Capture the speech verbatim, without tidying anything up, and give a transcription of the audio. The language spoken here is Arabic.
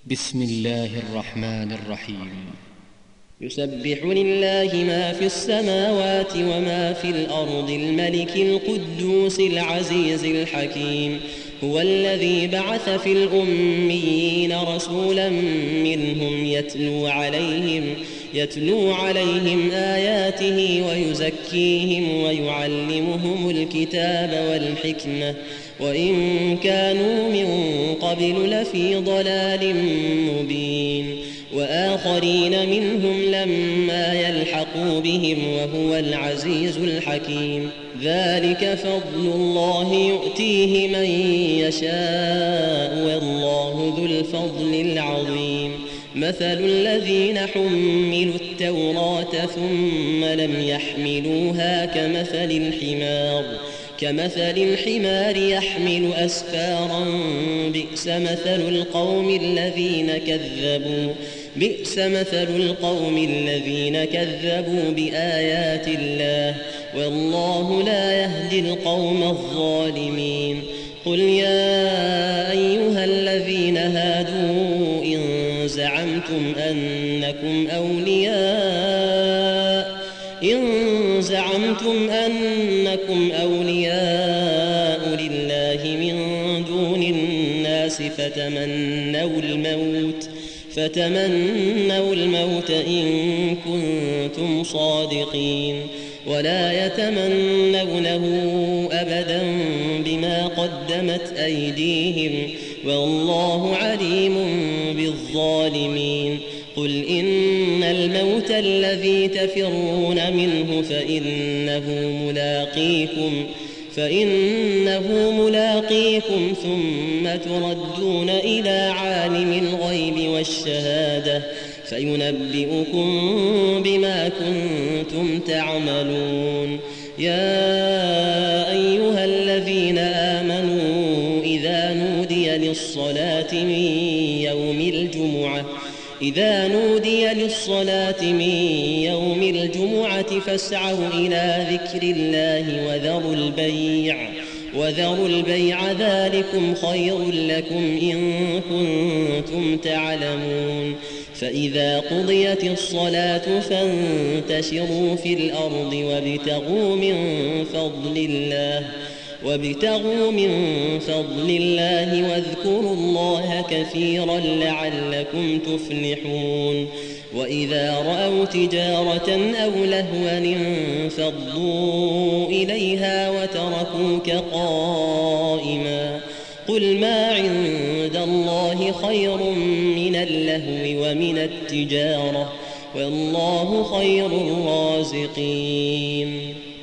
بسم الله الرحمن الرحيم. يسبح لله ما في السماوات وما في الأرض الملك القدوس العزيز الحكيم. هو الذي بعث في الأميين رسولا منهم يتلو عليهم يتلو عليهم آياته ويزكيهم ويعلمهم الكتاب والحكمة وإن كانوا من قبل لفي ضلال مبين. وآخرين منهم لما يلحقوا بهم وهو العزيز الحكيم. ذلك فضل الله يؤتيه من يشاء والله ذو الفضل العظيم. مثل الذين حملوا التوراة ثم لم يحملوها كمثل الحمار كمثل الحمار يحمل أسفارا بئس مثل القوم الذين كذبوا بئس مثل القوم الذين كذبوا بآيات الله والله لا يهدي القوم الظالمين. قل يا أيها الذين هادوا إن زعمتم أنكم أولياء إن زعمتم أنكم أولياء لله من دون الناس فتمنوا الموت فتمنوا الموت إن كنتم صادقين ولا يتمنونه أبدا بما قدمت أيديهم والله عليم بالظالمين. قل إن الموت الذي تفرون منه فإنه ملاقيكم فإنه ملاقيكم ثم تردون إلى عالم الغيب والشهادة فينبئكم بما كنتم تعملون. يا أيها الذين آمنوا إذا نودي للصلاة من يوم الجمعة إذا نودي للصلاة من يوم الجمعة فاسعوا إلى ذكر الله وذروا البيع وذروا البيع ذلكم خير لكم إن كنتم تعلمون. فإذا قضيت الصلاة فانتشروا في الأرض وابتغوا من فضل الله وابتغوا من فضل الله واذكروا الله كثيرا لعلكم تفلحون. وإذا رأوا تجارة أو لهوا انفضوا إليها وتركوك قائما. قل ما عند الله خير من اللهو ومن التجارة والله خير الرازقين.